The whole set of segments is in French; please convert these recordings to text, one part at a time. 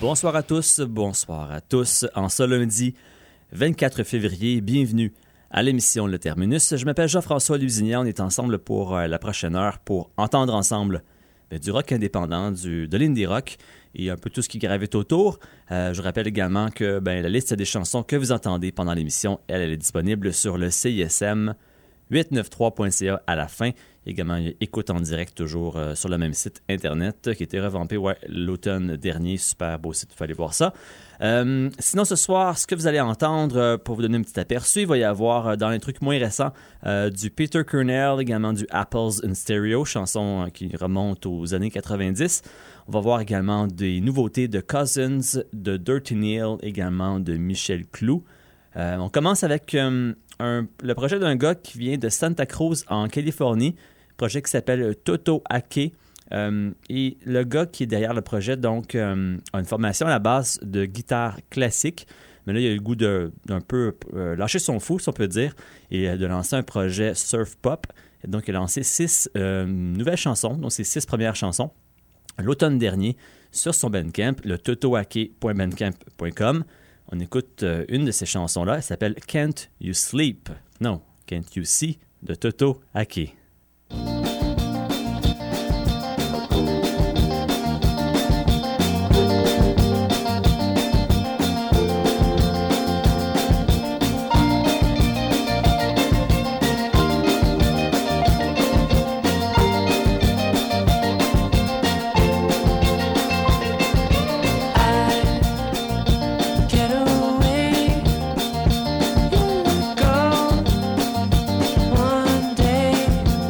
Bonsoir à tous. En ce lundi 24 février, bienvenue à l'émission Le Terminus. Je m'appelle Jean-François Lusignan. On est ensemble pour la prochaine heure pour entendre ensemble du rock indépendant, de l'indie rock et un peu tout ce qui gravite autour. Je rappelle également que la liste des chansons que vous entendez pendant l'émission, elle est disponible sur le CISM 893.ca à la fin. Également, écoute en direct toujours sur le même site Internet qui a été revampé l'automne dernier. Super beau site, il faut aller voir ça. Sinon, ce soir, ce que vous allez entendre, pour vous donner un petit aperçu, il va y avoir dans les trucs moins récents du Peter Kernel, également du Apples in Stereo, chanson qui remonte aux années 90. On va voir également des nouveautés de Cousins, de Dirty Neil, également de Michel Clou. On commence avec le projet d'un gars qui vient de Santa Cruz en Californie, projet qui s'appelle Toto Ake. Et le gars qui est derrière le projet donc a une formation à la base de guitare classique, mais là il a le goût d'un peu lâcher son fou, si on peut dire, et de lancer un projet surf pop. Et donc il a lancé 6 nouvelles chansons, donc ces 6 premières chansons, l'automne dernier sur son Bandcamp, le totoake.bandcamp.com. On écoute une de ces chansons-là, elle s'appelle Can't You Sleep? Non, Can't You See? De Toto Ake. One day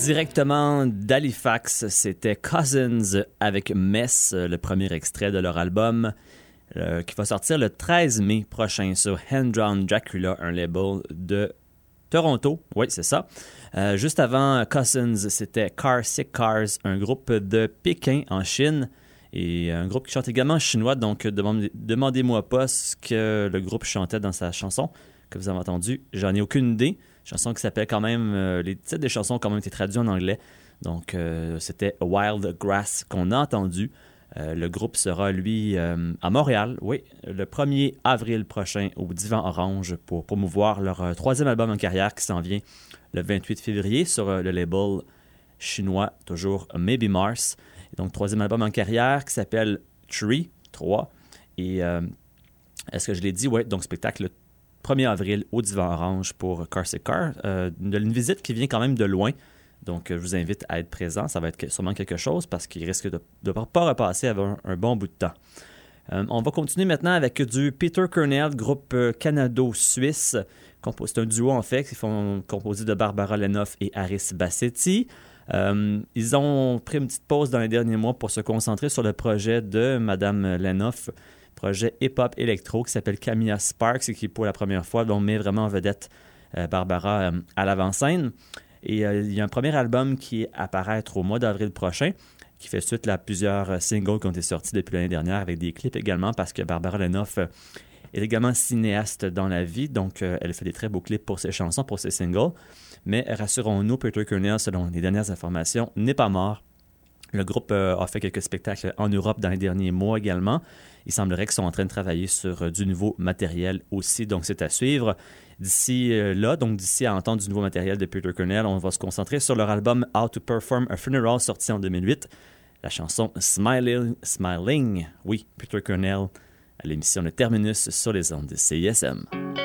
Directement d'Halifax, c'était Cousins avec Mess, le premier extrait de leur album qui va sortir le 13 mai prochain sur Hand Drawn Dracula, un label de Toronto. Oui, c'est ça. Juste avant Cousins, c'était Car Sick Cars, un groupe de Pékin en Chine et un groupe qui chante également en chinois, donc demandez-moi pas ce que le groupe chantait dans sa chanson que vous avez entendu. J'en ai aucune idée. Chanson qui s'appelle quand même... les titres des chansons ont quand même été traduits en anglais. Donc, c'était Wild Grass qu'on a entendu. Le groupe sera, lui, à Montréal, oui, le 1er avril prochain au Divan Orange pour promouvoir leur troisième album en carrière qui s'en vient le 28 février sur le label chinois, toujours Maybe Mars. Et donc, troisième album en carrière qui s'appelle Tree, 3. Et est-ce que je l'ai dit? Oui, donc spectacle le 1er avril au Divan Orange pour Car Sick Car. Une visite qui vient quand même de loin. Donc, je vous invite à être présent. Ça va être sûrement quelque chose parce qu'il risque de ne pas repasser avant un bon bout de temps. On va continuer maintenant avec du Peter Kernel, groupe canado-suisse. C'est un duo, en fait, qui font composé de Barbara Lenoff et Aris Bassetti. Ils ont pris une petite pause dans les derniers mois pour se concentrer sur le projet de Madame Lenoff, projet hip-hop électro qui s'appelle Camilla Sparks et qui, pour la première fois, met vraiment en vedette Barbara à l'avant-scène. Et il y a un premier album qui est à paraître au mois d'avril prochain, qui fait suite à plusieurs singles qui ont été sortis depuis l'année dernière, avec des clips également, parce que Barbara Lenoff est également cinéaste dans la vie, donc elle fait des très beaux clips pour ses chansons, pour ses singles. Mais rassurons-nous, Peter Kernel, selon les dernières informations, n'est pas mort. Le groupe a fait quelques spectacles en Europe dans les derniers mois également. Il semblerait qu'ils sont en train de travailler sur du nouveau matériel aussi, donc c'est à suivre. D'ici à entendre du nouveau matériel de Peter Kernel, on va se concentrer sur leur album How to Perform a Funeral, sorti en 2008. La chanson Smiling, oui, Peter Kernel, à l'émission Le Terminus sur les ondes de CISM.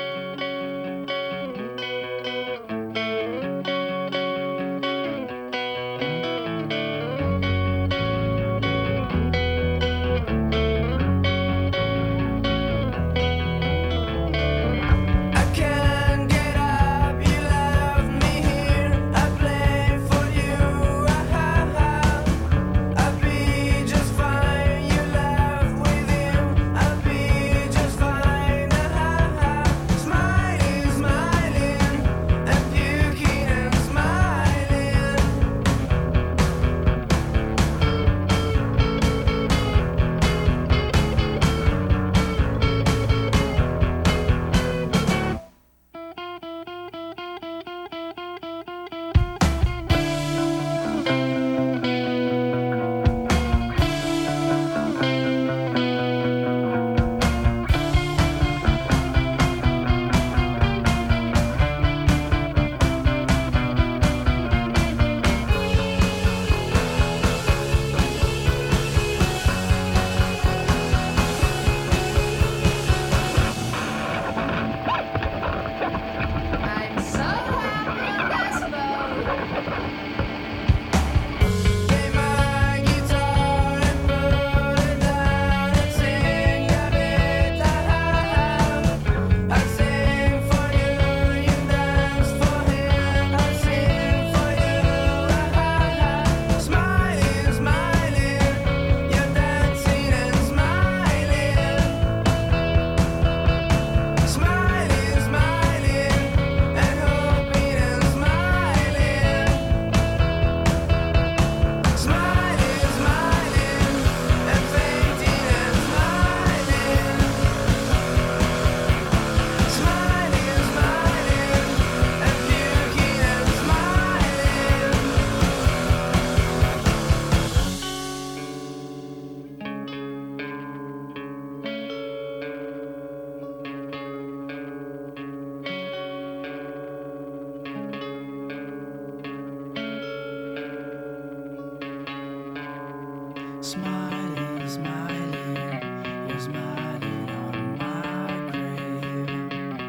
Smiling, smiling, you're smiling on my grave.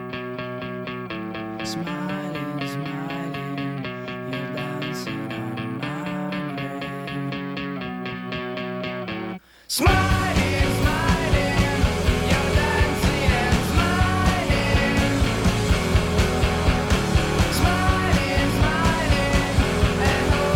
Smiling, smiling, you're dancing on my grave. Smiling, smiling, you're dancing and smiling. Smiling, smiling, and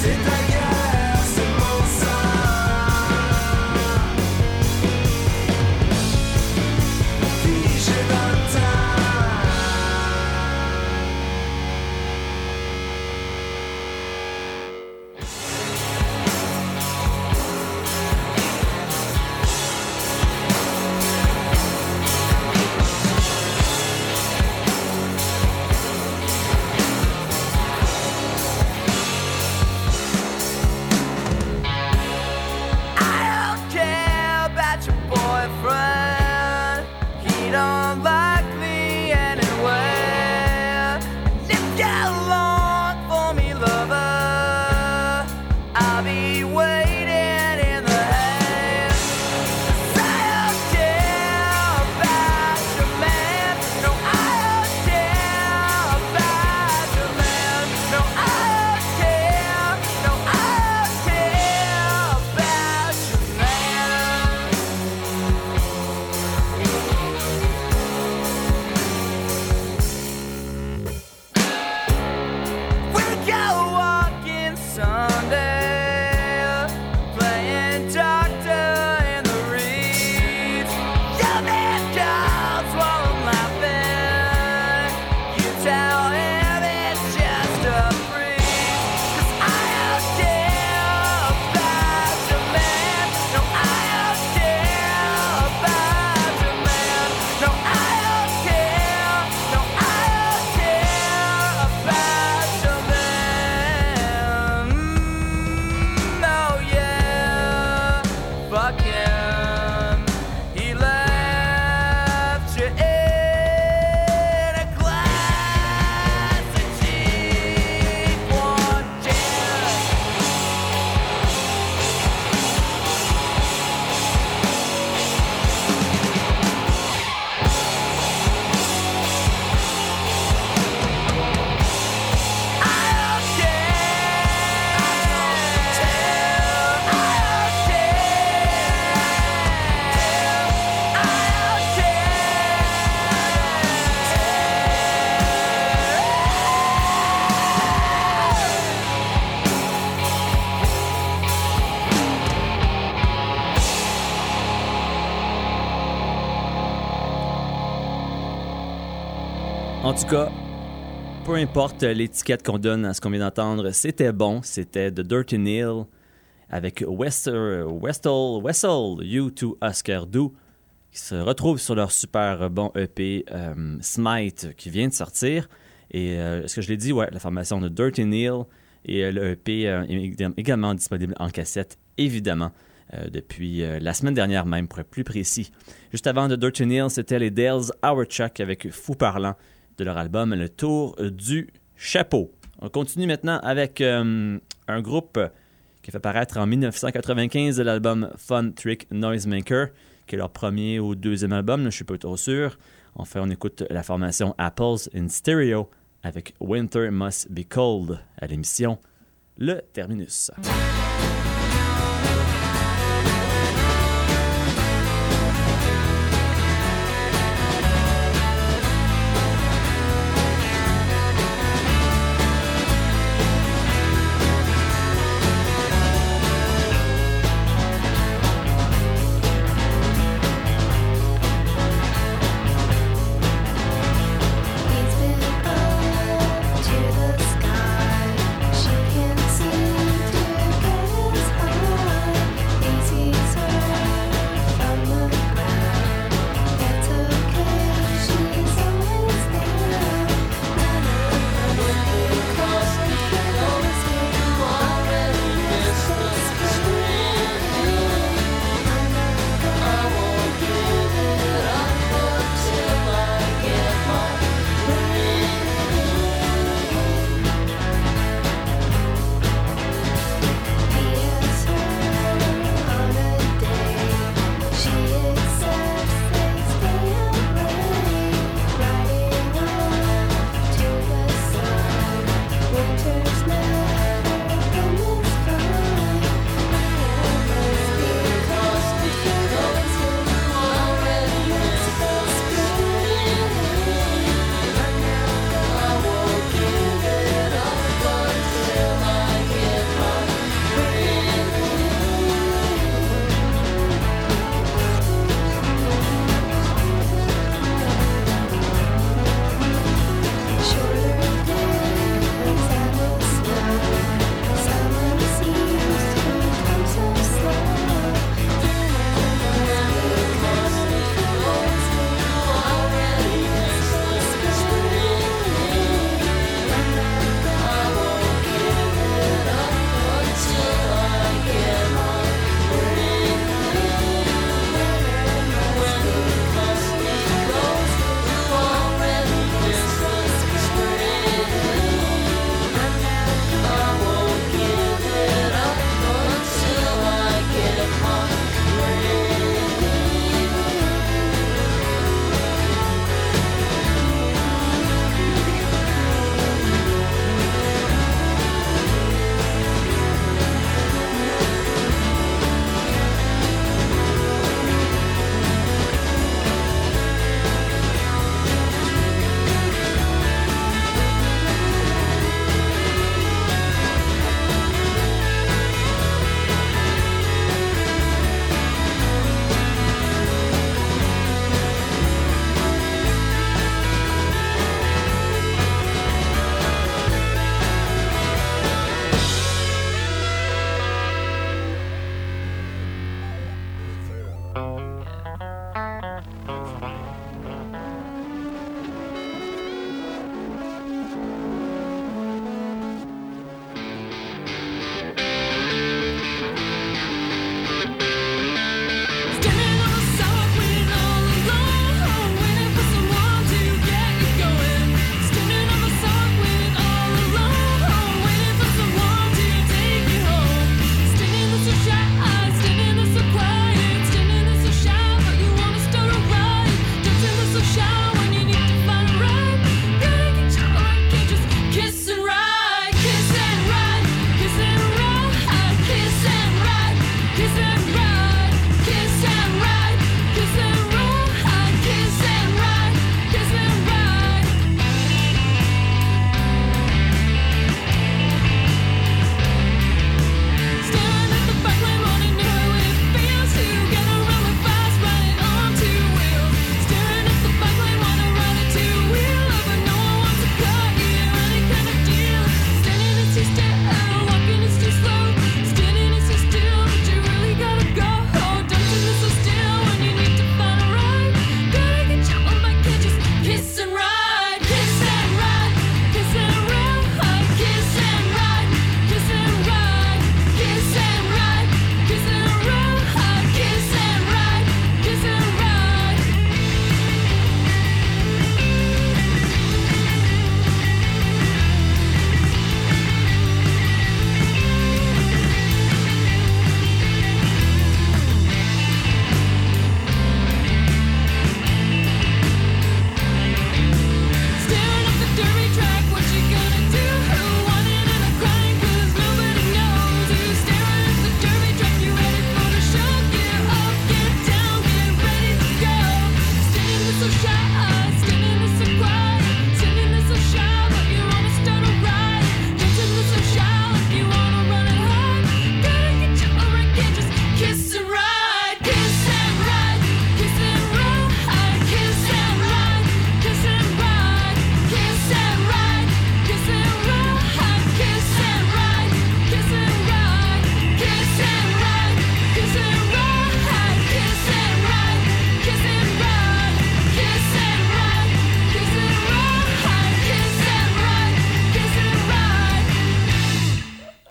C'est ta guerre, c'est mon sang. Figé dans le temps. I don't care about your boyfriend. He don't like me anyway. And if you long for me, lover, I'll be waiting in the hay. 'Cause I don't care about your man. No, I don't care about your man. No, I don't care. No, I don't care about your man. We'll go walking Sunday, playing doctor in the reeds. You man calls while I'm laughing. You tell him it's just a breeze. 'Cause I don't care about your man. No, I don't care about your man. No, I don't care. No, I don't care about your man. Oh yeah, fuck him. He left you in a glass of cheap watches. I don't care. I don't care. I don't En tout cas, peu importe l'étiquette qu'on donne à ce qu'on vient d'entendre, c'était bon. C'était The Dirty Neil avec Wessel, You to Oscar Do, qui se retrouve sur leur super bon EP Smite qui vient de sortir. Et est-ce que je l'ai dit? Ouais, la formation de Dirty Neil. Et le EP est également disponible en cassette, évidemment, depuis la semaine dernière même, pour être plus précis. Juste avant de Dirty Neil, c'était les Dales Hourchuck avec Fou Parlant de leur album Le Tour du Chapeau. On continue maintenant avec un groupe qui a fait paraître en 1995 l'album Fun Trick Noisemaker, qui est leur premier ou deuxième album, je ne suis pas trop sûr. Enfin, on écoute la formation Apples in Stereo avec Winter Must Be Cold à l'émission Le Terminus. He's been up to the sky. She can't seem to get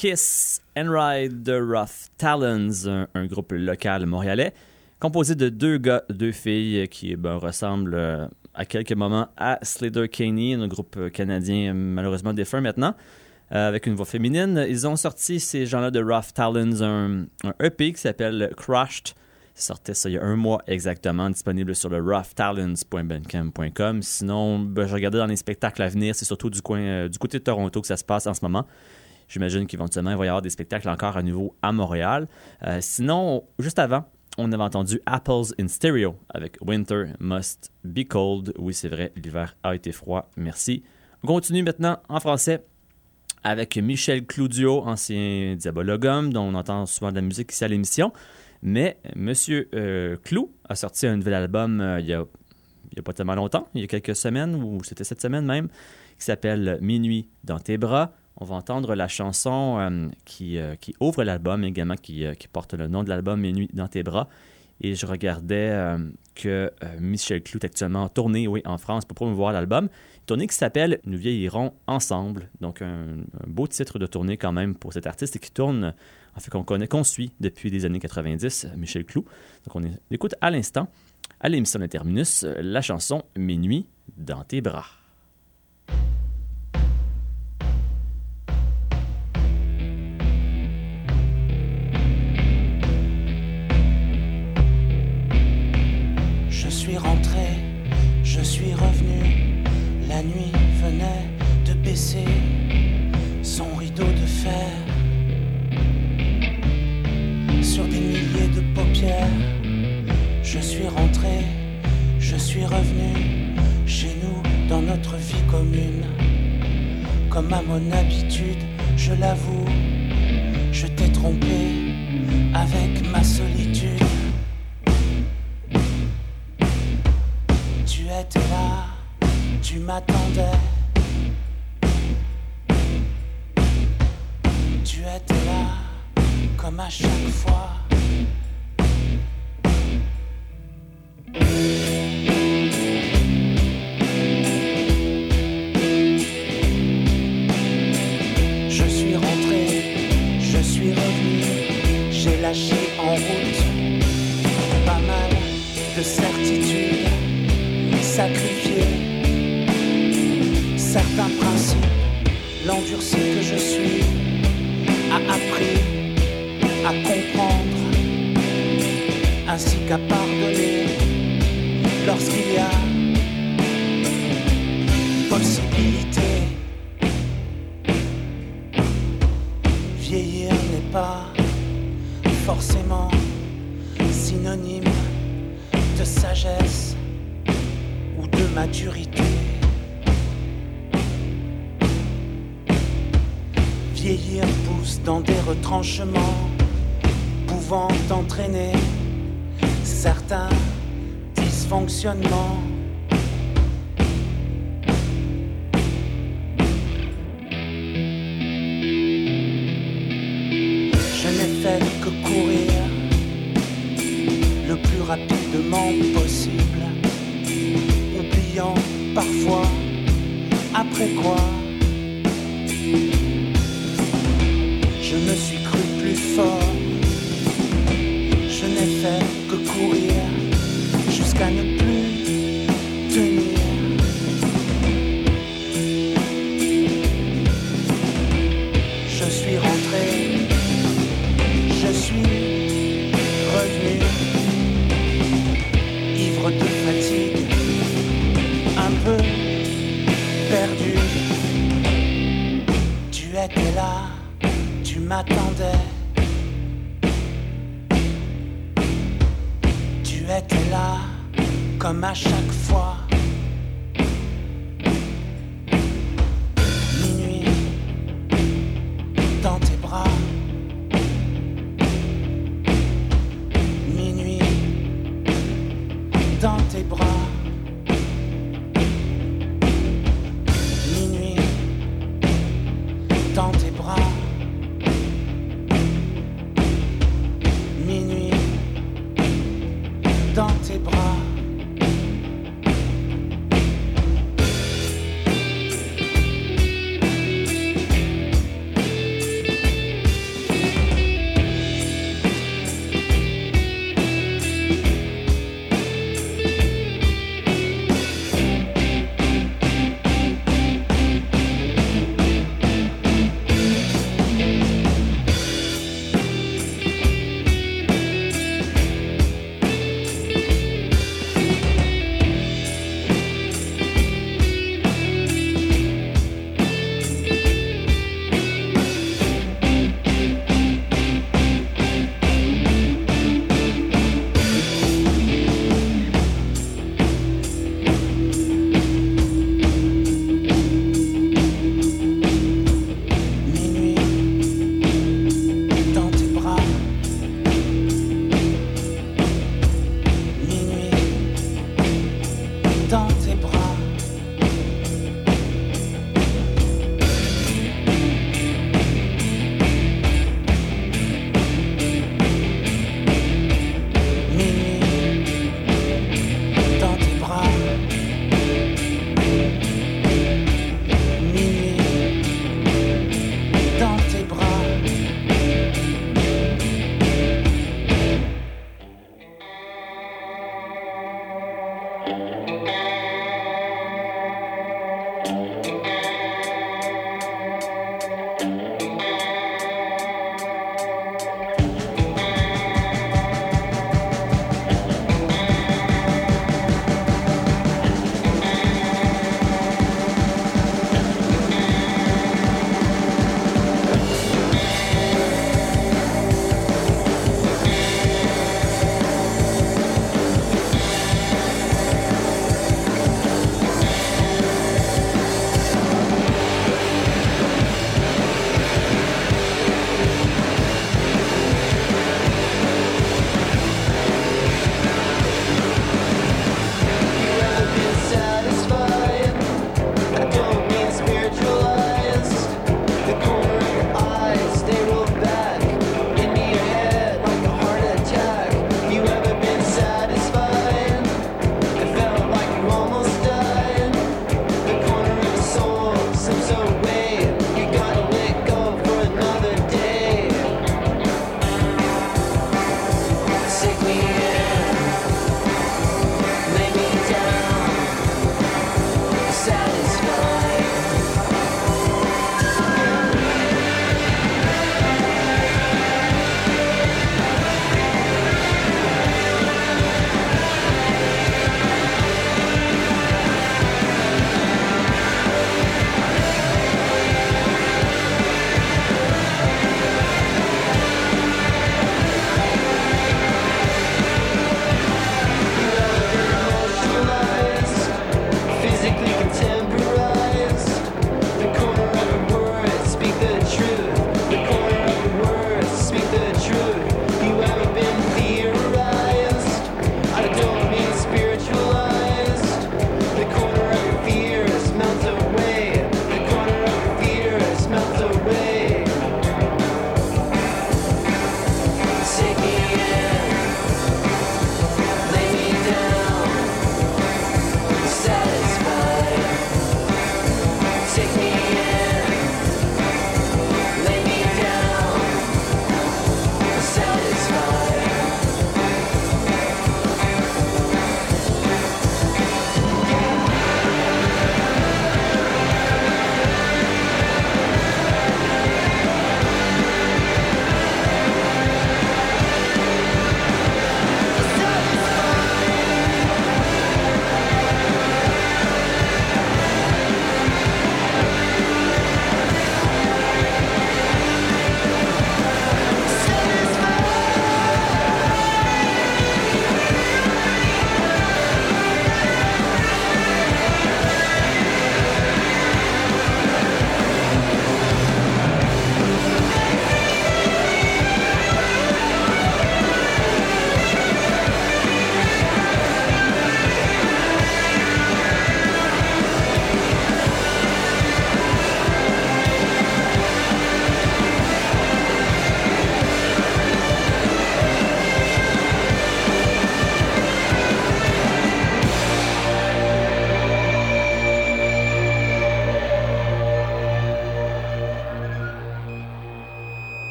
Kiss and Ride the Rough Talons, un groupe local montréalais, composé de 2 gars, 2 filles qui ressemblent à quelques moments à Sleater-Kinney, un groupe canadien malheureusement défunt maintenant, avec une voix féminine. Ils ont sorti, ces gens-là de Rough Talons, un EP qui s'appelle Crushed. Ça sortait ça il y a 1 mois exactement, disponible sur le roughtalons.bandcamp.com. Sinon, je regardais dans les spectacles à venir, c'est surtout du côté de Toronto que ça se passe en ce moment. J'imagine qu'éventuellement, il va y avoir des spectacles encore à nouveau à Montréal. Sinon, juste avant, on avait entendu Apples in Stereo avec Winter Must Be Cold. Oui, c'est vrai, l'hiver a été froid. Merci. On continue maintenant en français avec Michel Cloudio, ancien Diabologum, dont on entend souvent de la musique ici à l'émission. Mais Monsieur Clou a sorti un nouvel album il y a pas tellement longtemps, il y a quelques semaines, ou c'était cette semaine même, qui s'appelle Minuit dans tes bras. On va entendre la chanson qui ouvre l'album, également qui porte le nom de l'album, Minuit dans tes bras. Et je regardais que Michel Clou est actuellement en tournée, oui, en France pour promouvoir l'album. Une tournée qui s'appelle Nous vieillirons ensemble. Donc un beau titre de tournée quand même pour cet artiste qui tourne, en fait qu'on suit depuis les années 90, Michel Clou. Donc on écoute à l'instant, à l'émission de Terminus, la chanson Minuit dans tes bras. Je suis rentré, je suis revenu, la nuit venait de baisser son rideau de fer sur des milliers de paupières. Je suis rentré, je suis revenu chez nous dans notre vie commune. Comme à mon habitude, je l'avoue, je t'ai trompé avec ma solitude. Tu étais là, tu m'attendais. Tu étais là, comme à chaque fois. Je suis rentré, je suis revenu, j'ai lâché en route pas mal de certitudes. Sacrifier certains principes, l'endurci que je suis a appris à comprendre ainsi qu'à pardonner lorsqu'il y a possibilité. Vieillir n'est pas forcément synonyme de sagesse ou de maturité. Vieillir pousse dans des retranchements, pouvant entraîner certains dysfonctionnements. Je n'ai fait que courir le plus rapidement possible, oubliant parfois après quoi je me suis cru plus fort. Je n'ai fait que courir jusqu'à ne plus tenir. Je suis rentré, je suis revenu, ivre de fatigue, un peu perdu. Tu étais là, tu m'attendais. Tu étais là, comme à chaque fois. Minuit, dans tes bras. Minuit, dans tes bras. Minuit, dans tes bras. Minuit, dans tes bras.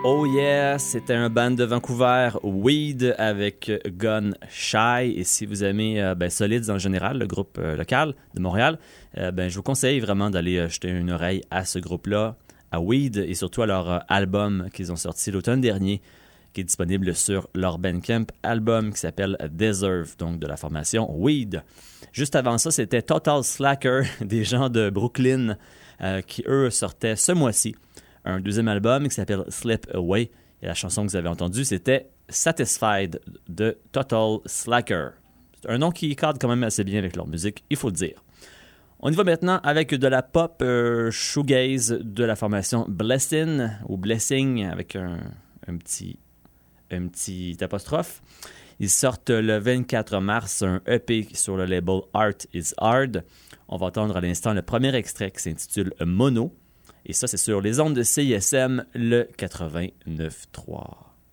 Oh yeah, c'était un band de Vancouver, Weed, avec Gun Shy. Et si vous aimez Solids en général, le groupe local de Montréal, je vous conseille vraiment d'aller jeter une oreille à ce groupe-là, à Weed, et surtout à leur album qu'ils ont sorti l'automne dernier, qui est disponible sur leur Bandcamp album qui s'appelle Deserve, donc de la formation Weed. Juste avant ça, c'était Total Slacker, des gens de Brooklyn, qui eux sortaient ce mois-ci un deuxième album qui s'appelle Slip Away. Et la chanson que vous avez entendue, c'était Satisfied de Total Slacker. C'est un nom qui cadre quand même assez bien avec leur musique, il faut le dire. On y va maintenant avec de la pop shoegaze de la formation Blessing, ou Blessing avec un petit apostrophe. Ils sortent le 24 mars un EP sur le label Art is Hard. On va entendre à l'instant le premier extrait qui s'intitule Mono. Et ça, c'est sur les ondes de CISM, le 89.3.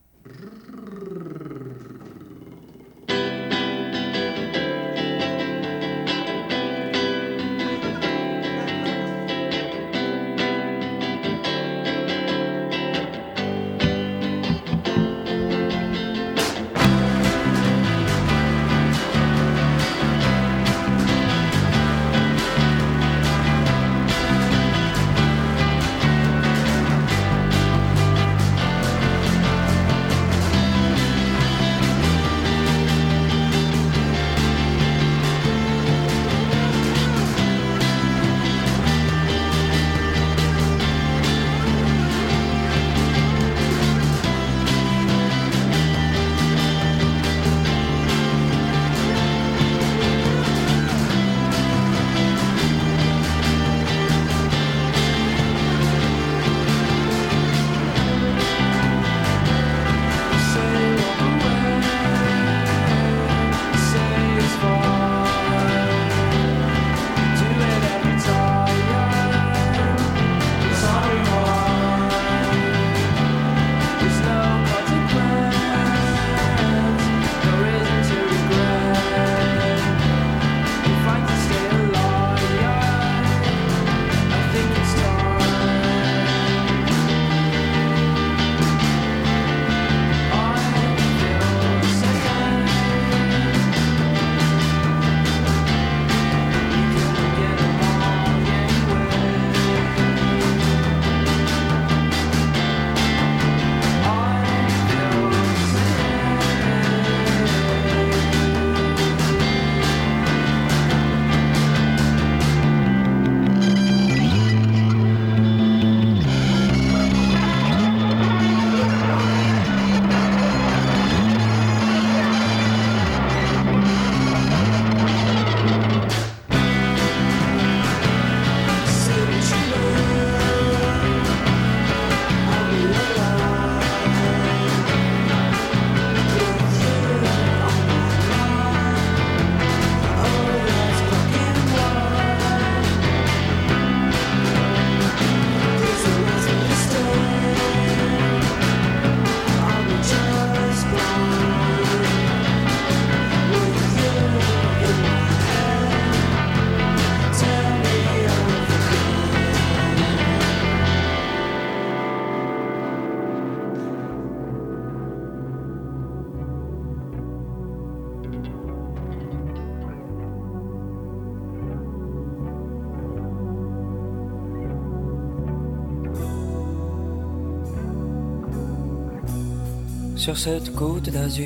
Sur cette côte d'azur,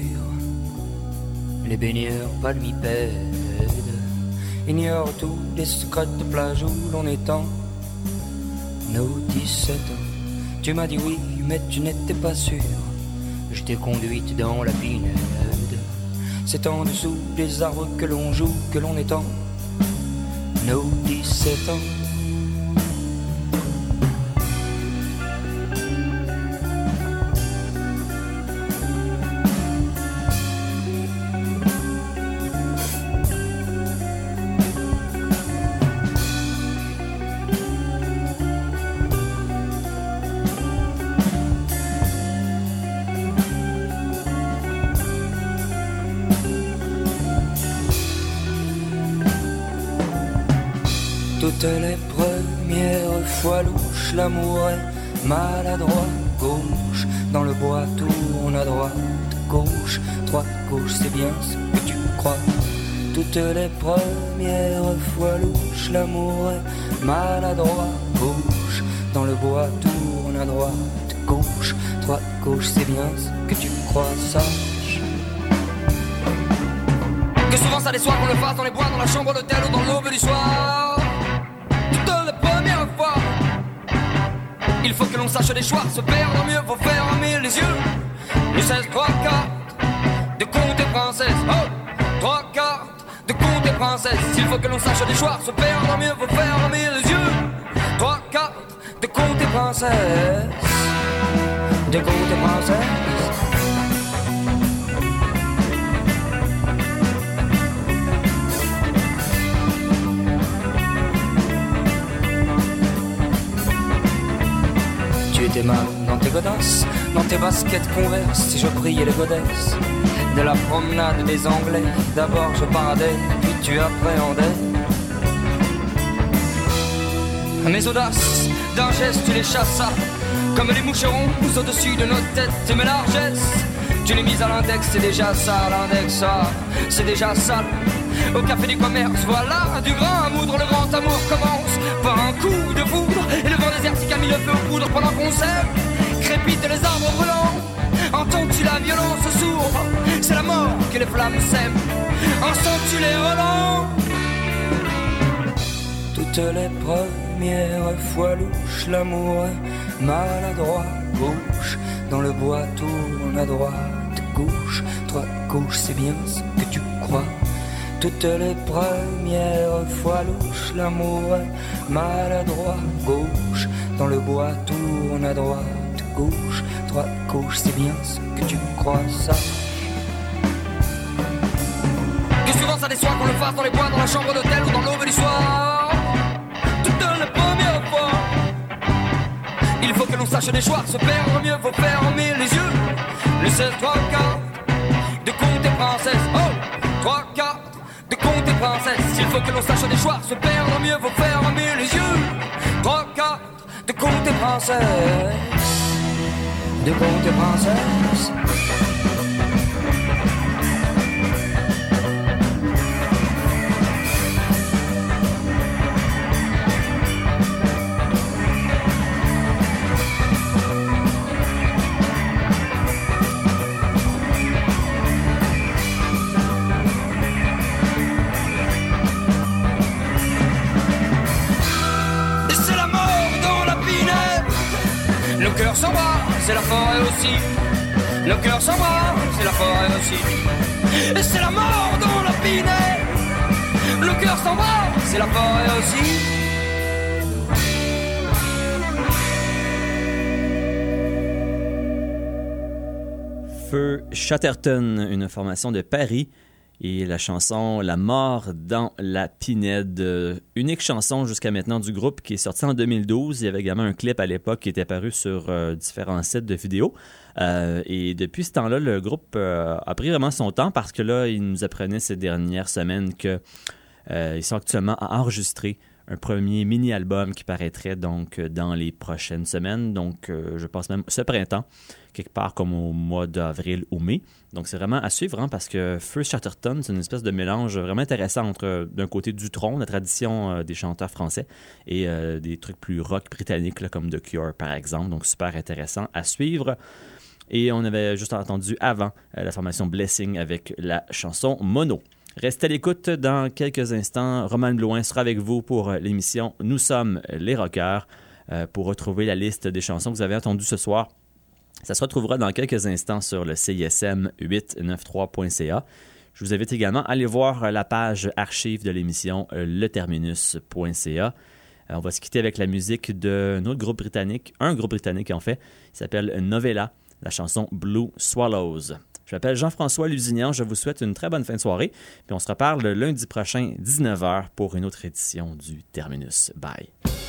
les baigneurs palmipèdes ignorent tous les secrets de plage où l'on étend nos 17 ans. Tu m'as dit oui, mais tu n'étais pas sûr. Je t'ai conduite dans la pinède. C'est en dessous des arbres que l'on joue, que l'on étend nos 17 ans. Toutes les premières fois louches, l'amour est maladroit, gauche, dans le bois tourne à droite, gauche, droite, gauche, c'est bien ce que tu crois. Toutes les premières fois louches, l'amour est maladroit, gauche, dans le bois tourne à droite, gauche, droite, gauche, c'est bien ce que tu crois, sache. Que souvent ça déçoit qu'on le fasse dans les bois, dans la chambre d'hôtel ou dans l'aube du soir. Toutes les premières fois, il faut que l'on sache des choix, se perdre mieux, faut fermer les yeux. Le 16, 3, 4, de contes et princesses, oh, 3 cartes de contes et princesses. Il faut que l'on sache des choix, se perdre mieux, faut fermer les yeux. 3 cartes de contes et princesses, de contes et princesses. Tu étais mal dans tes godasses, dans tes baskets converse, si je priais les godesses de la promenade des Anglais. D'abord je paradais, puis tu appréhendais mes audaces, d'un geste tu les chassas, comme les moucherons au-dessus de nos têtes. Et mes largesses, tu les mises à l'index, c'est déjà ça, l'index, ça, c'est déjà sale. Au café du commerce, voilà du grain à moudre, le grand amour commence par un coup de foudre. Et le vent désertique a mis le feu aux poudres pendant qu'on s'aime. Crépitent les arbres brûlants, entends-tu la violence sourde? C'est la mort que les flammes sèment, entends-tu les relents? Toutes les premières fois louches, l'amour est maladroit, gauche, dans le bois tourne à droite, gauche, droite, gauche, c'est bien ce que tu crois. Toutes les premières fois louches, l'amour est maladroit, gauche, dans le bois tourne à droite, gauche, droite, gauche, c'est bien ce que tu crois, ça. Que souvent ça déçoit qu'on le fasse dans les bois, dans la chambre d'hôtel ou dans l'aube du soir. Toutes les premières fois, il faut que l'on sache des choix, se perdre mieux, faut fermer les yeux. Le 16, 3, 4 de contes et princesses, oh, 3, 4 de contes et princesses. Il faut que l'on sache des choix, se perdre mieux, faut fermer les yeux. 3, 4 de contes et princesses, de contes et princesses. Nos cœurs s'embrassent, c'est la forêt aussi. Nos cœurs s'embrassent, c'est la forêt aussi. Et c'est la mort dans la pinette. Nos cœurs s'embrassent, c'est la forêt aussi. Feu Chatterton, une formation de Paris, et la chanson La mort dans la pinède, unique chanson jusqu'à maintenant du groupe qui est sortie en 2012. Il y avait également un clip à l'époque qui était apparu sur différents sites de vidéos. Et depuis ce temps-là, le groupe a pris vraiment son temps parce que là, il nous apprenait ces dernières semaines qu'ils sont actuellement à enregistrer un premier mini-album qui paraîtrait donc dans les prochaines semaines, donc je pense même ce printemps, quelque part comme au mois d'avril ou mai. Donc c'est vraiment à suivre parce que Feu Chatterton, c'est une espèce de mélange vraiment intéressant entre d'un côté Dutronc, la tradition des chanteurs français, et des trucs plus rock britanniques là, comme The Cure par exemple, donc super intéressant à suivre. Et on avait juste entendu avant la formation Blessing avec la chanson Mono. Restez à l'écoute dans quelques instants. Roman Blouin sera avec vous pour l'émission Nous sommes les rockers pour retrouver la liste des chansons que vous avez entendues ce soir. Ça se retrouvera dans quelques instants sur le CISM893.ca. Je vous invite également à aller voir la page archive de l'émission leterminus.ca. On va se quitter avec la musique d'un autre groupe britannique, un groupe britannique en fait, il s'appelle Novella, la chanson Blue Swallows. Je m'appelle Jean-François Lusignan, je vous souhaite une très bonne fin de soirée, puis on se reparle le lundi prochain, 19h, pour une autre édition du Terminus. Bye!